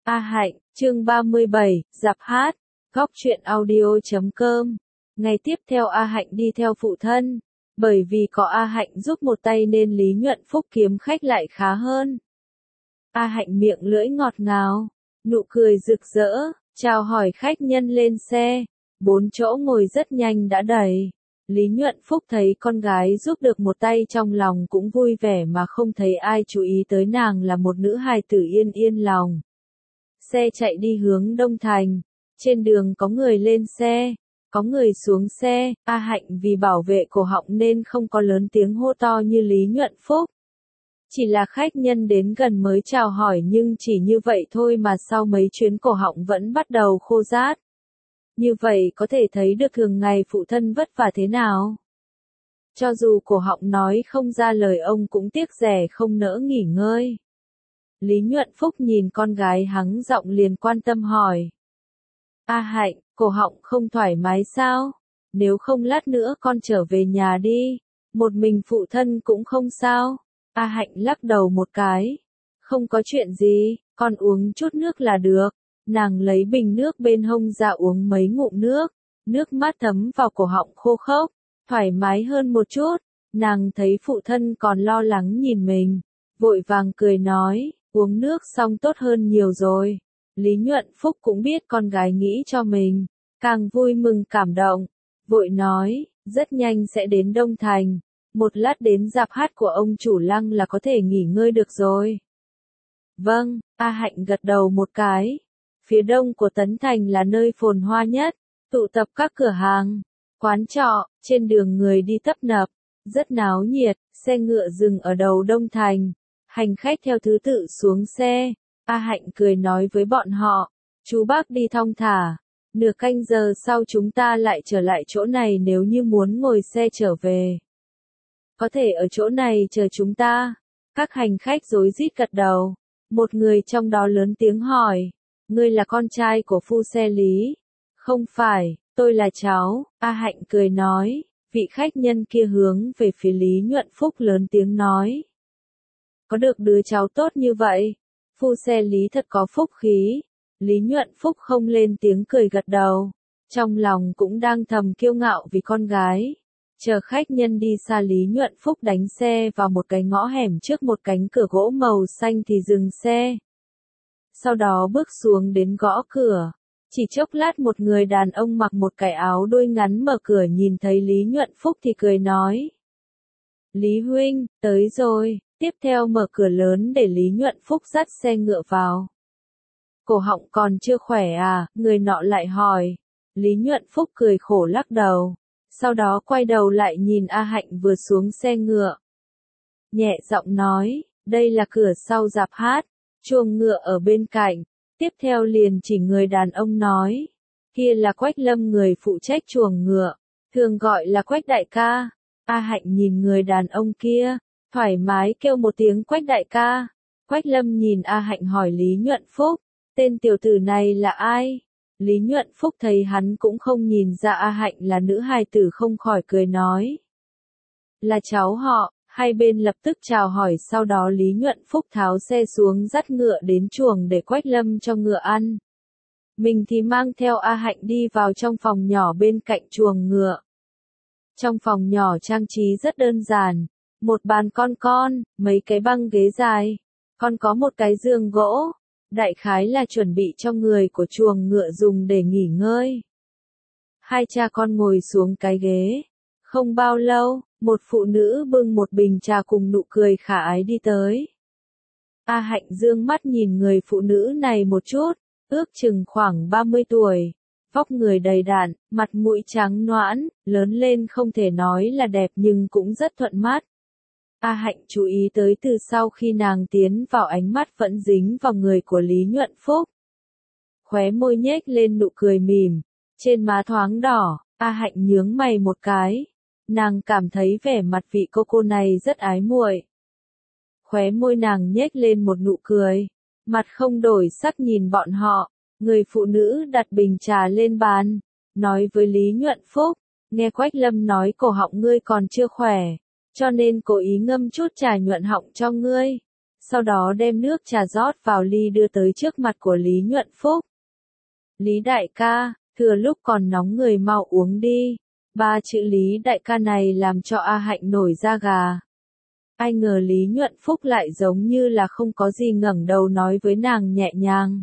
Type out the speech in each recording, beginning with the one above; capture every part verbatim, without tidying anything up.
A Hạnh, chương ba mươi bảy, Giạp hát, góc truyện audio chấm com. Ngày tiếp theo A Hạnh đi theo phụ thân, bởi vì có A Hạnh giúp một tay nên Lý Nhuận Phúc kiếm khách lại khá hơn. A Hạnh miệng lưỡi ngọt ngào, nụ cười rực rỡ, chào hỏi khách nhân lên xe, bốn chỗ ngồi rất nhanh đã đầy. Lý Nhuận Phúc thấy con gái giúp được một tay trong lòng cũng vui vẻ mà không thấy ai chú ý tới nàng là một nữ hài tử yên yên lòng. Xe chạy đi hướng Đông Thành, trên đường có người lên xe, có người xuống xe, A Hạnh vì bảo vệ cổ họng nên không có lớn tiếng hô to như Lý Nhuận Phúc. Chỉ là khách nhân đến gần mới chào hỏi nhưng chỉ như vậy thôi mà sau mấy chuyến cổ họng vẫn bắt đầu khô rát. Như vậy có thể thấy được thường ngày phụ thân vất vả thế nào. Cho dù cổ họng nói không ra lời ông cũng tiếc rẻ không nỡ nghỉ ngơi. Lý Nhuận Phúc nhìn con gái hắng giọng liền quan tâm hỏi. A Hạnh, cổ họng không thoải mái sao? Nếu không lát nữa con trở về nhà đi, một mình phụ thân cũng không sao. A Hạnh lắc đầu một cái. Không có chuyện gì, con uống chút nước là được. Nàng lấy bình nước bên hông ra uống mấy ngụm nước, nước mát thấm vào cổ họng khô khốc, thoải mái hơn một chút. Nàng thấy phụ thân còn lo lắng nhìn mình, vội vàng cười nói, uống nước xong tốt hơn nhiều rồi. Lý Nhuận Phúc cũng biết con gái nghĩ cho mình, càng vui mừng cảm động, vội nói, rất nhanh sẽ đến Đông Thành, một lát đến dạp hát của ông chủ Lăng là có thể nghỉ ngơi được rồi. Vâng, A Hạnh gật đầu một cái. Phía đông của Tấn Thành là nơi phồn hoa nhất, tụ tập các cửa hàng, quán trọ, trên đường người đi tấp nập, rất náo nhiệt, xe ngựa dừng ở đầu Đông Thành, hành khách theo thứ tự xuống xe. A Hạnh cười nói với bọn họ, chú bác đi thong thả, nửa canh giờ sau chúng ta lại trở lại chỗ này nếu như muốn ngồi xe trở về. Có thể ở chỗ này chờ chúng ta. Các hành khách rối rít gật đầu, một người trong đó lớn tiếng hỏi. Ngươi là con trai của phu xe Lý? Không phải, tôi là cháu. A Hạnh cười nói, vị khách nhân kia hướng về phía Lý Nhuận Phúc lớn tiếng nói. Có được đứa cháu tốt như vậy, phu xe Lý thật có phúc khí. Lý Nhuận Phúc không lên tiếng cười gật đầu, trong lòng cũng đang thầm kiêu ngạo vì con gái. Chờ khách nhân đi xa Lý Nhuận Phúc đánh xe vào một cái ngõ hẻm trước một cánh cửa gỗ màu xanh thì dừng xe. Sau đó bước xuống đến gõ cửa. Chỉ chốc lát một người đàn ông mặc một cái áo đuôi ngắn mở cửa nhìn thấy Lý Nhuận Phúc thì cười nói. Lý huynh, tới rồi. Tiếp theo mở cửa lớn để Lý Nhuận Phúc dắt xe ngựa vào. Cổ họng còn chưa khỏe à, người nọ lại hỏi. Lý Nhuận Phúc cười khổ lắc đầu. Sau đó quay đầu lại nhìn A Hạnh vừa xuống xe ngựa. Nhẹ giọng nói, đây là cửa sau dạp hát. Chuồng ngựa ở bên cạnh, tiếp theo liền chỉ người đàn ông nói, kia là Quách Lâm người phụ trách chuồng ngựa, thường gọi là Quách đại ca. A Hạnh nhìn người đàn ông kia, thoải mái kêu một tiếng Quách đại ca. Quách Lâm nhìn A Hạnh hỏi Lý Nhuận Phúc, tên tiểu tử này là ai? Lý Nhuận Phúc thấy hắn cũng không nhìn ra A Hạnh là nữ hài tử không khỏi cười nói, là cháu họ. Hai bên lập tức chào hỏi sau đó Lý Nhuận Phúc tháo xe xuống dắt ngựa đến chuồng để Quách Lâm cho ngựa ăn. Mình thì mang theo A Hạnh đi vào trong phòng nhỏ bên cạnh chuồng ngựa. Trong phòng nhỏ trang trí rất đơn giản, một bàn con con, mấy cái băng ghế dài, còn có một cái giường gỗ, đại khái là chuẩn bị cho người của chuồng ngựa dùng để nghỉ ngơi. Hai cha con ngồi xuống cái ghế. Không bao lâu, một phụ nữ bưng một bình trà cùng nụ cười khả ái đi tới. A Hạnh dương mắt nhìn người phụ nữ này một chút, ước chừng khoảng ba mươi tuổi, vóc người đầy đặn, mặt mũi trắng nõn, lớn lên không thể nói là đẹp nhưng cũng rất thuận mắt. A Hạnh chú ý tới từ sau khi nàng tiến vào ánh mắt vẫn dính vào người của Lý Nhuận Phúc. Khóe môi nhếch lên nụ cười mỉm, trên má thoáng đỏ, A Hạnh nhướng mày một cái. Nàng cảm thấy vẻ mặt vị cô cô này rất ái muội. Khóe môi nàng nhếch lên một nụ cười, mặt không đổi sắc nhìn bọn họ. Người phụ nữ đặt bình trà lên bàn, nói với Lý Nhuận Phúc, nghe Quách Lâm nói cổ họng ngươi còn chưa khỏe, cho nên cố ý ngâm chút trà nhuận họng cho ngươi. sau đó đem nước trà rót vào ly đưa tới trước mặt của Lý Nhuận Phúc. Lý đại ca, thừa lúc còn nóng người mau uống đi. Ba chữ Lý đại ca này làm cho A Hạnh nổi da gà. Ai ngờ Lý Nhuận Phúc lại giống như là không có gì, ngẩng đầu nói với nàng nhẹ nhàng.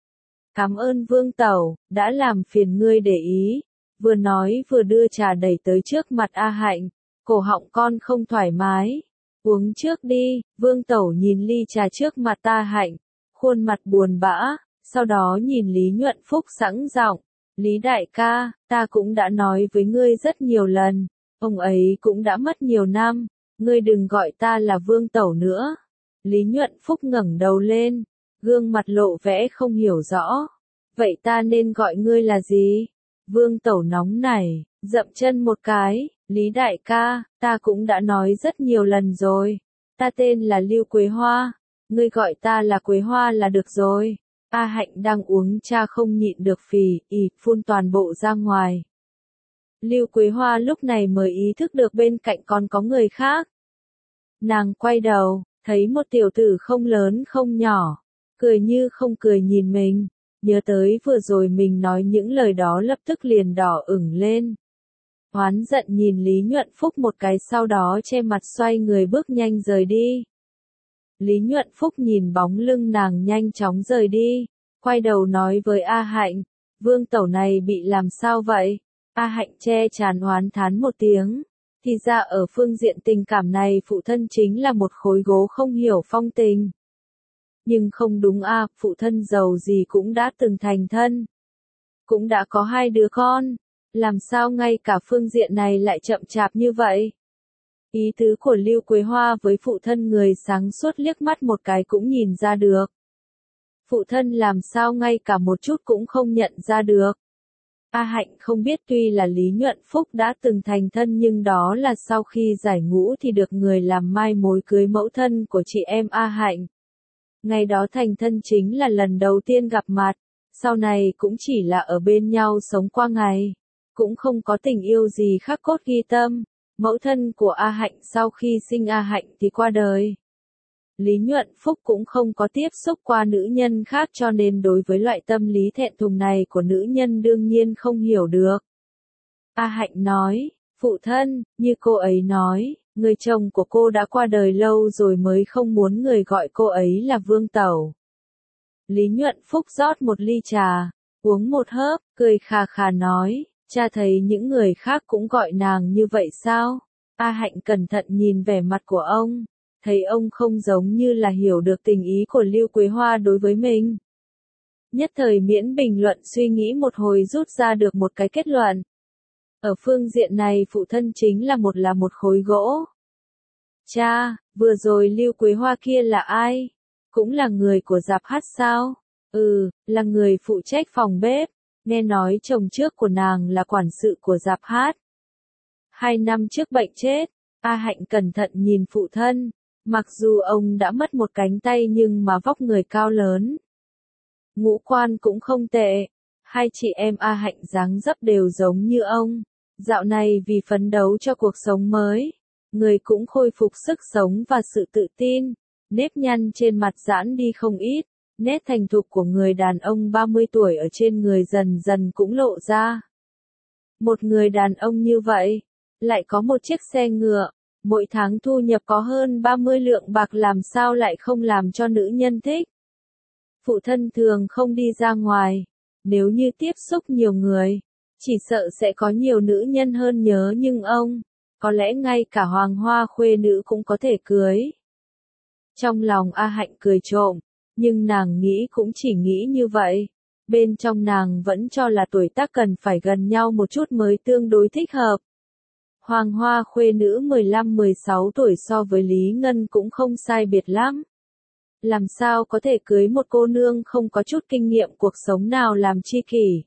Cảm ơn Vương Tẩu, đã làm phiền ngươi để ý. Vừa nói vừa đưa trà đẩy tới trước mặt A Hạnh. Cổ họng con không thoải mái. Uống trước đi. Vương Tẩu nhìn ly trà trước mặt A Hạnh. Khuôn mặt buồn bã. Sau đó nhìn Lý Nhuận Phúc sẵn giọng. Lý đại ca, ta cũng đã nói với ngươi rất nhiều lần. Ông ấy cũng đã mất nhiều năm. Ngươi đừng gọi ta là Vương Tẩu nữa. Lý Nhuận Phúc ngẩng đầu lên. Gương mặt lộ vẻ không hiểu rõ. Vậy ta nên gọi ngươi là gì? Vương Tẩu nóng nảy, dậm chân một cái. Lý đại ca, ta cũng đã nói rất nhiều lần rồi. Ta tên là Lưu Quế Hoa. Ngươi gọi ta là Quế Hoa là được rồi. A Hạnh đang uống trà không nhịn được phì, ì, phun toàn bộ ra ngoài. Lưu Quế Hoa lúc này mới ý thức được bên cạnh còn có người khác. Nàng quay đầu, thấy một tiểu tử không lớn không nhỏ, cười như không cười nhìn mình, nhớ tới vừa rồi mình nói những lời đó lập tức liền đỏ ửng lên. Oán giận nhìn Lý Nhuận Phúc một cái, sau đó che mặt xoay người bước nhanh rời đi. Lý Nhuận Phúc nhìn bóng lưng nàng nhanh chóng rời đi, quay đầu nói với A Hạnh, Vương Tẩu này bị làm sao vậy? A Hạnh che trán oán thán một tiếng, thì ra ở phương diện tình cảm này phụ thân chính là một khối gỗ không hiểu phong tình. Nhưng không đúng a, phụ thân giàu gì cũng đã từng thành thân, cũng đã có hai đứa con, làm sao ngay cả phương diện này lại chậm chạp như vậy? Ý tứ của Lưu Quế Hoa với phụ thân người sáng suốt liếc mắt một cái cũng nhìn ra được. Phụ thân làm sao ngay cả một chút cũng không nhận ra được. A Hạnh không biết, tuy là Lý Nhuận Phúc đã từng thành thân nhưng đó là sau khi giải ngũ thì được người làm mai mối cưới mẫu thân của chị em A Hạnh. Ngày đó thành thân chính là lần đầu tiên gặp mặt, sau này cũng chỉ là ở bên nhau sống qua ngày, cũng không có tình yêu gì khắc cốt ghi tâm. Mẫu thân của A Hạnh sau khi sinh A Hạnh thì qua đời. Lý Nhuận Phúc cũng không có tiếp xúc qua nữ nhân khác cho nên đối với loại tâm lý thẹn thùng này của nữ nhân đương nhiên không hiểu được. A Hạnh nói, phụ thân, như cô ấy nói, người chồng của cô đã qua đời lâu rồi mới không muốn người gọi cô ấy là Vương Tẩu. Lý Nhuận Phúc rót một ly trà, uống một hớp, cười khà khà nói, cha thấy những người khác cũng gọi nàng như vậy sao? A Hạnh cẩn thận nhìn vẻ mặt của ông, thấy ông không giống như là hiểu được tình ý của Lưu Quế Hoa đối với mình. Nhất thời miễn bình luận suy nghĩ một hồi rút ra được một cái kết luận. Ở phương diện này phụ thân chính là một là một khối gỗ. Cha, vừa rồi Lưu Quế Hoa kia là ai? Cũng là người của dạp hát sao? Ừ, là người phụ trách phòng bếp. Nghe nói chồng trước của nàng là quản sự của dạp hát. Hai năm trước bệnh chết, A Hạnh cẩn thận nhìn phụ thân. Mặc dù ông đã mất một cánh tay nhưng mà vóc người cao lớn. Ngũ quan cũng không tệ. Hai chị em A Hạnh dáng dấp đều giống như ông. Dạo này vì phấn đấu cho cuộc sống mới, người cũng khôi phục sức sống và sự tự tin. Nếp nhăn trên mặt giãn đi không ít. Nét thành thục của người đàn ông ba mươi tuổi ở trên người dần dần cũng lộ ra. Một người đàn ông như vậy, lại có một chiếc xe ngựa, mỗi tháng thu nhập có hơn ba mươi lượng bạc, làm sao lại không làm cho nữ nhân thích. Phụ thân thường không đi ra ngoài, nếu như tiếp xúc nhiều người, chỉ sợ sẽ có nhiều nữ nhân hơn nhớ, nhưng ông, có lẽ ngay cả hoàng hoa khuê nữ cũng có thể cưới. Trong lòng A Hạnh cười trộm, nhưng nàng nghĩ cũng chỉ nghĩ như vậy. Bên trong nàng vẫn cho là tuổi tác cần phải gần nhau một chút mới tương đối thích hợp. Hoàng hoa khuê nữ mười lăm mười sáu tuổi so với Lý Ngân cũng không sai biệt lắm. Làm sao có thể cưới một cô nương không có chút kinh nghiệm cuộc sống nào làm chi kỷ.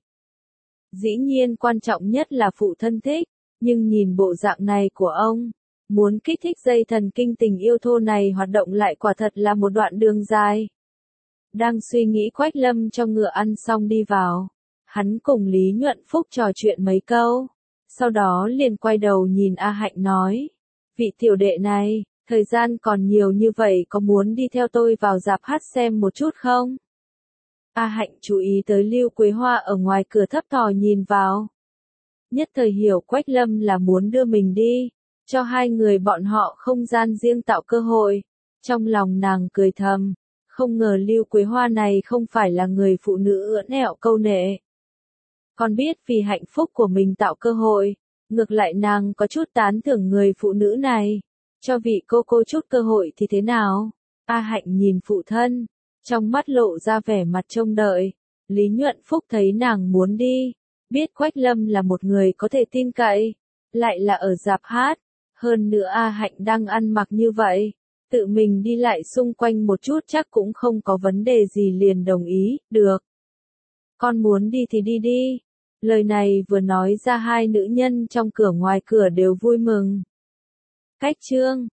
Dĩ nhiên quan trọng nhất là phụ thân thích, nhưng nhìn bộ dạng này của ông, muốn kích thích dây thần kinh tình yêu thô này hoạt động lại quả thật là một đoạn đường dài. Đang suy nghĩ, Quách Lâm cho ngựa ăn xong đi vào. Hắn cùng Lý Nhuận Phúc trò chuyện mấy câu. Sau đó liền quay đầu nhìn A Hạnh nói. Vị tiểu đệ này, Thời gian còn nhiều như vậy có muốn đi theo tôi vào rạp hát xem một chút không? A Hạnh chú ý tới Lưu Quế Hoa ở ngoài cửa thấp thò nhìn vào. Nhất thời hiểu Quách Lâm là muốn đưa mình đi, cho hai người bọn họ không gian riêng tạo cơ hội. Trong lòng nàng cười thầm, không ngờ Lưu Quế Hoa này không phải là người phụ nữ ưỡn ẹo câu nệ. Còn biết vì hạnh phúc của mình tạo cơ hội, ngược lại nàng có chút tán thưởng người phụ nữ này. Cho vị cô cô chút cơ hội thì thế nào? A Hạnh nhìn phụ thân, trong mắt lộ ra vẻ mặt trông đợi. Lý Nhuận Phúc thấy nàng muốn đi, biết Quách Lâm là một người có thể tin cậy, lại là ở rạp hát, hơn nữa A Hạnh đang ăn mặc như vậy, tự mình đi lại xung quanh một chút chắc cũng không có vấn đề gì liền đồng ý, được. Con muốn đi thì đi đi. Lời này vừa nói ra hai nữ nhân trong cửa ngoài cửa đều vui mừng. Cách chương